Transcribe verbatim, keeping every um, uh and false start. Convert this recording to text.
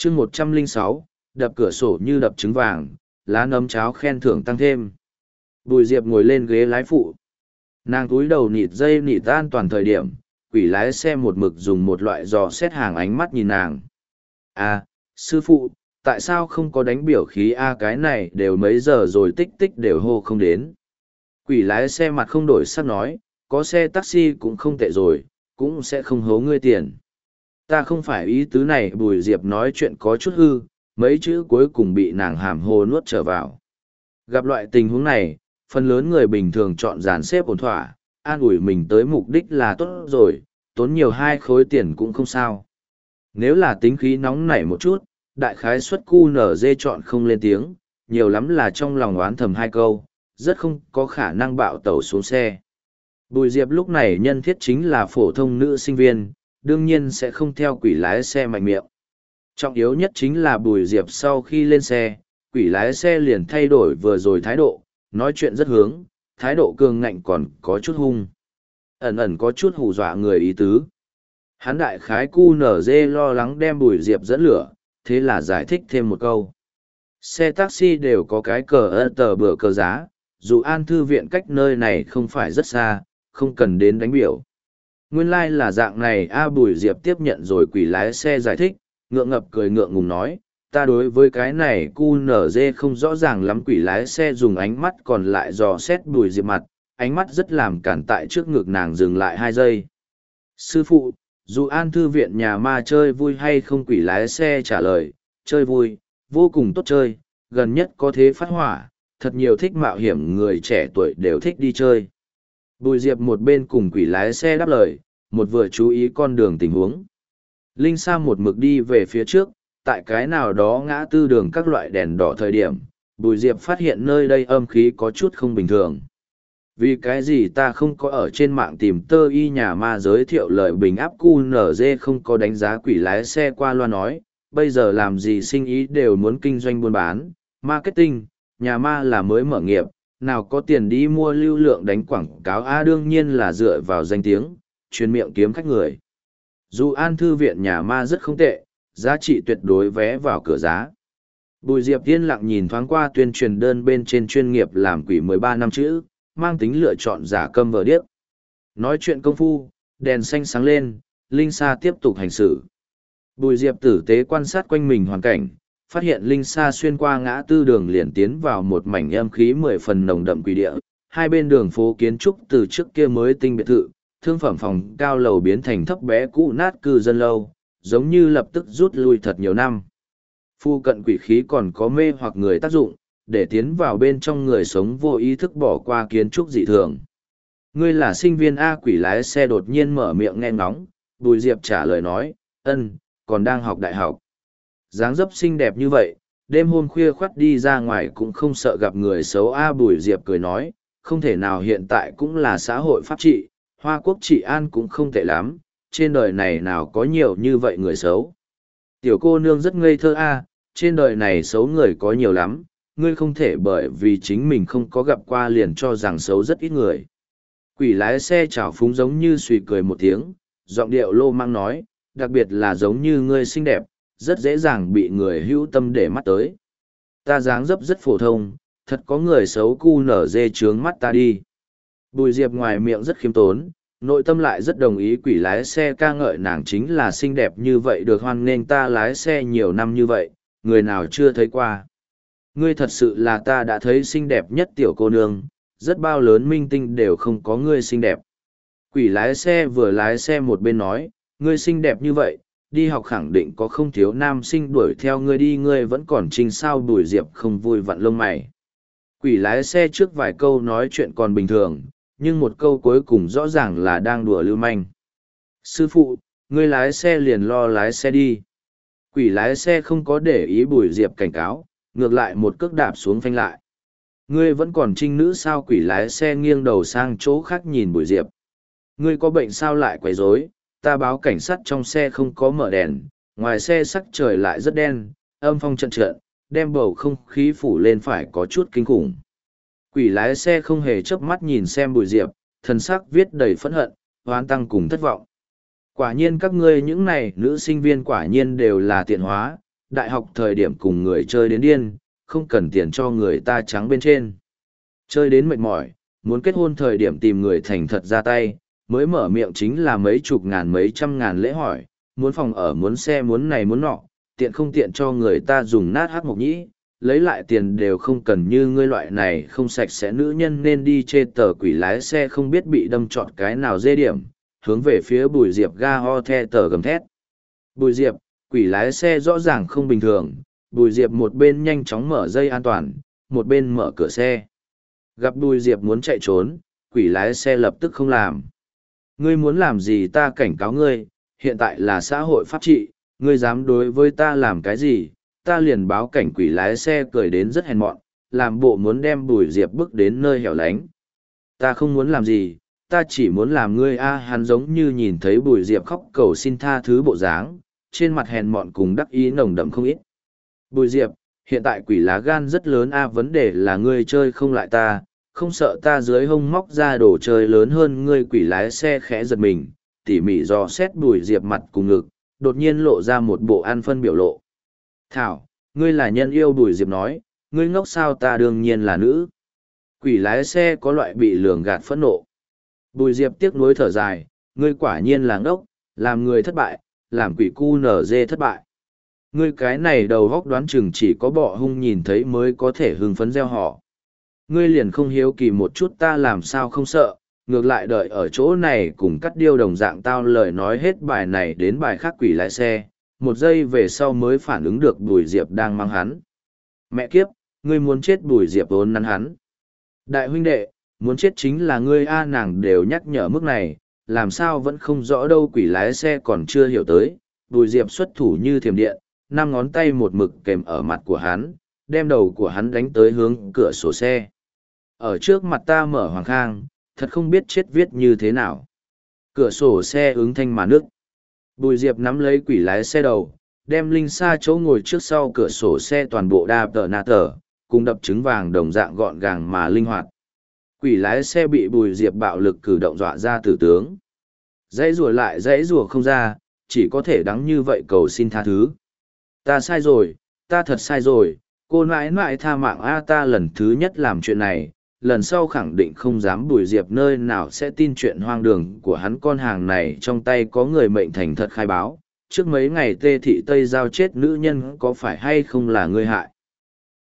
chương một trăm lẻ sáu, đập cửa sổ như đập trứng vàng, lá nấm cháo khen thưởng tăng thêm. Bùi Diệp ngồi lên ghế lái phụ. Nàng cúi đầu nịt dây nịt an toàn thời điểm, quỷ lái xe một mực dùng một loại dò xét hàng ánh mắt nhìn nàng. À, sư phụ, tại sao không có đánh biểu khí A cái này đều mấy giờ rồi tích tích đều hô không đến. Quỷ lái xe mặt không đổi sắc nói, có xe taxi cũng không tệ rồi, cũng sẽ không hố ngươi tiền. Ta không phải ý tứ này. Bùi Diệp nói chuyện có chút hư, mấy chữ cuối cùng bị nàng hàm hồ nuốt trở vào. Gặp loại tình huống này, phần lớn người bình thường chọn dàn xếp ổn thỏa, an ủi mình tới mục đích là tốt rồi, tốn nhiều hai khối tiền cũng không sao. Nếu là tính khí nóng nảy một chút, đại khái suất cu nở dê chọn không lên tiếng, nhiều lắm là trong lòng oán thầm hai câu, rất không có khả năng bạo tẩu xuống xe. Bùi Diệp lúc này nhân thiết chính là phổ thông nữ sinh viên, đương nhiên sẽ không theo quỷ lái xe mạnh miệng. Trọng yếu nhất chính là Bùi Diệp sau khi lên xe, quỷ lái xe liền thay đổi vừa rồi thái độ, nói chuyện rất hướng, thái độ cường ngạnh còn có chút hung. Ẩn ẩn có chút hù dọa người ý tứ. Hắn đại khái cu nở dê lo lắng đem Bùi Diệp dẫn lửa, thế là giải thích thêm một câu. Xe taxi đều có cái cờ ơ tờ bừa cờ giá, dù an thư viện cách nơi này không phải rất xa, không cần đến đánh biểu. Nguyên lai like là dạng này. A Bùi Diệp tiếp nhận rồi quỷ lái xe giải thích, ngượng ngập cười ngượng ngùng nói, ta đối với cái này cu nở dê không rõ ràng lắm. Quỷ lái xe dùng ánh mắt còn lại dò xét Bùi Diệp mặt, ánh mắt rất làm cản tại trước ngực nàng dừng lại hai giây. Sư phụ, dù an thư viện nhà ma chơi vui hay không? Quỷ lái xe trả lời, chơi vui, vô cùng tốt chơi, gần nhất có thế phát hỏa, thật nhiều thích mạo hiểm người trẻ tuổi đều thích đi chơi. Bùi Diệp một bên cùng quỷ lái xe đáp lời, một vừa chú ý con đường tình huống. Linh Sa một mực đi về phía trước, tại cái nào đó ngã tư đường các loại đèn đỏ thời điểm, Bùi Diệp phát hiện nơi đây âm khí có chút không bình thường. Vì cái gì ta không có ở trên mạng tìm tơ y nhà ma giới thiệu lời bình áp cu nở dê không có đánh giá. Quỷ lái xe qua loa nói, bây giờ làm gì sinh ý đều muốn kinh doanh buôn bán, marketing, nhà ma là mới mở nghiệp, nào có tiền đi mua lưu lượng đánh quảng cáo. A đương nhiên là dựa vào danh tiếng, truyền miệng kiếm khách người. Dù an thư viện nhà ma rất không tệ, giá trị tuyệt đối vé vào cửa giá. Bùi Diệp yên lặng nhìn thoáng qua tuyên truyền đơn bên trên chuyên nghiệp làm quỷ mười ba năm chữ, mang tính lựa chọn giả câm vờ điếc. Nói chuyện công phu, đèn xanh sáng lên, Linh Sa tiếp tục hành xử. Bùi Diệp tử tế quan sát quanh mình hoàn cảnh, phát hiện Linh Sa xuyên qua ngã tư đường liền tiến vào một mảnh âm khí mười phần nồng đậm quỷ địa. Hai bên đường phố kiến trúc từ trước kia mới tinh biệt thự, thương phẩm phòng cao lầu biến thành thấp bé cũ nát cư dân lâu, giống như lập tức rút lui thật nhiều năm. Phu cận quỷ khí còn có mê hoặc người tác dụng, để tiến vào bên trong người sống vô ý thức bỏ qua kiến trúc dị thường. Ngươi là sinh viên A? Quỷ lái xe đột nhiên mở miệng nghe ngóng. Bùi Diệp trả lời nói, ân, còn đang học đại học. Dáng dấp xinh đẹp như vậy, đêm hôm khuya khoắt đi ra ngoài cũng không sợ gặp người xấu A. Bùi Diệp cười nói, không thể nào, hiện tại cũng là xã hội pháp trị, Hoa Quốc trị an cũng không tệ lắm, trên đời này nào có nhiều như vậy người xấu. Tiểu cô nương rất ngây thơ A, trên đời này xấu người có nhiều lắm, ngươi không thể bởi vì chính mình không có gặp qua liền cho rằng xấu rất ít người. Quỷ lái xe chảo phúng giống như suy cười một tiếng, giọng điệu lô mang nói, đặc biệt là giống như ngươi xinh đẹp, rất dễ dàng bị người hữu tâm để mắt tới. Ta dáng dấp rất phổ thông, thật có người xấu cu nở dê trướng mắt ta đi. Bùi Diệp ngoài miệng rất khiêm tốn, nội tâm lại rất đồng ý. Quỷ lái xe ca ngợi nàng chính là xinh đẹp như vậy, được hoan nghênh, ta lái xe nhiều năm như vậy, người nào chưa thấy qua. Ngươi thật sự là ta đã thấy xinh đẹp nhất tiểu cô nương, rất bao lớn minh tinh đều không có ngươi xinh đẹp. Quỷ lái xe vừa lái xe một bên nói, ngươi xinh đẹp như vậy, đi học khẳng định có không thiếu nam sinh đuổi theo ngươi đi, ngươi vẫn còn trinh sao? Bùi Diệp không vui vặn lông mày. Quỷ lái xe trước vài câu nói chuyện còn bình thường, nhưng một câu cuối cùng rõ ràng là đang đùa lưu manh. Sư phụ, ngươi lái xe liền lo lái xe đi. Quỷ lái xe không có để ý Bùi Diệp cảnh cáo, ngược lại một cước đạp xuống phanh lại. Ngươi vẫn còn trinh nữ sao? Quỷ lái xe nghiêng đầu sang chỗ khác nhìn Bùi Diệp. Ngươi có bệnh sao lại quấy rối? Ta báo cảnh sát, trong xe không có mở đèn, ngoài xe sắc trời lại rất đen, âm phong trận trận, đem bầu không khí phủ lên phải có chút kinh khủng. Quỷ lái xe không hề chớp mắt nhìn xem Bùi Diệp, thần sắc viết đầy phẫn hận, hoán tăng cùng thất vọng. Quả nhiên các ngươi những này nữ sinh viên quả nhiên đều là tiện hóa, đại học thời điểm cùng người chơi đến điên, không cần tiền cho người ta trắng bên trên. Chơi đến mệt mỏi, muốn kết hôn thời điểm tìm người thành thật ra tay, mới mở miệng chính là mấy chục ngàn mấy trăm ngàn lễ hỏi, muốn phòng ở muốn xe muốn này muốn nọ, tiện không tiện cho người ta dùng nát hát mộc nhĩ, lấy lại tiền đều không cần như ngươi loại này không sạch sẽ nữ nhân nên đi chê tờ quỷ lái xe không biết bị đâm trọn cái nào dê điểm, hướng về phía Bùi Diệp ga ho the tờ gầm thét. Bùi Diệp, quỷ lái xe rõ ràng không bình thường, Bùi Diệp một bên nhanh chóng mở dây an toàn, một bên mở cửa xe. Gặp Bùi Diệp muốn chạy trốn, quỷ lái xe lập tức không làm. Ngươi muốn làm gì ta cảnh cáo ngươi, hiện tại là xã hội pháp trị, ngươi dám đối với ta làm cái gì, ta liền báo cảnh. Quỷ lái xe cười đến rất hèn mọn, làm bộ muốn đem Bùi Diệp bước đến nơi hẻo lánh. Ta không muốn làm gì, ta chỉ muốn làm ngươi a. Hắn giống như nhìn thấy Bùi Diệp khóc cầu xin tha thứ bộ dáng, trên mặt hèn mọn cùng đắc ý nồng đậm không ít. Bùi Diệp, hiện tại quỷ lá gan rất lớn a, vấn đề là ngươi chơi không lại ta, không sợ ta dưới hông móc ra đồ chơi lớn hơn ngươi. Quỷ lái xe khẽ giật mình, tỉ mỉ dò xét Bùi Diệp mặt cùng ngực, đột nhiên lộ ra một bộ an phân biểu lộ. Thảo, ngươi là nhân yêu. Bùi Diệp nói, ngươi ngốc sao, ta đương nhiên là nữ. Quỷ lái xe có loại bị lường gạt phẫn nộ. Bùi Diệp tiếc nuối thở dài, ngươi quả nhiên là ngốc, làm người thất bại, làm quỷ cu nở dê thất bại. Ngươi cái này đầu góc đoán chừng chỉ có bọ hung nhìn thấy mới có thể hưng phấn gieo họ. Ngươi liền không hiếu kỳ một chút ta làm sao không sợ, ngược lại đợi ở chỗ này cùng cắt điêu đồng dạng. Tao lời nói hết bài này đến bài khác. Quỷ lái xe, một giây về sau mới phản ứng được Bùi Diệp đang mang hắn. Mẹ kiếp, ngươi muốn chết. Bùi Diệp vốn nắn hắn. Đại huynh đệ, muốn chết chính là ngươi a. Nàng đều nhắc nhở mức này, làm sao vẫn không rõ đâu. Quỷ lái xe còn chưa hiểu tới, Bùi Diệp xuất thủ như thiểm điện, năm ngón tay một mực kèm ở mặt của hắn, đem đầu của hắn đánh tới hướng cửa sổ xe. Ở trước mặt ta mở hoàng khang, thật không biết chết viết như thế nào. Cửa sổ xe ứng thanh mà nước. Bùi Diệp nắm lấy quỷ lái xe đầu, đem linh xa chỗ ngồi trước sau cửa sổ xe toàn bộ đạp tờ nà tờ, cùng đập trứng vàng đồng dạng gọn gàng mà linh hoạt. Quỷ lái xe bị Bùi Diệp bạo lực cử động dọa ra tử tướng. Dãy rùa lại dãy rùa không ra, chỉ có thể đắng như vậy cầu xin tha thứ. Ta sai rồi, ta thật sai rồi, cô nãi nãi tha mạng a. Ta lần thứ nhất làm chuyện này, lần sau khẳng định không dám. Bùi Diệp nơi nào sẽ tin chuyện hoang đường của hắn. Con hàng này trong tay có người mệnh thành thật khai báo, trước mấy ngày Tê Thị Tây giao chết nữ nhân có phải hay không là ngươi hại.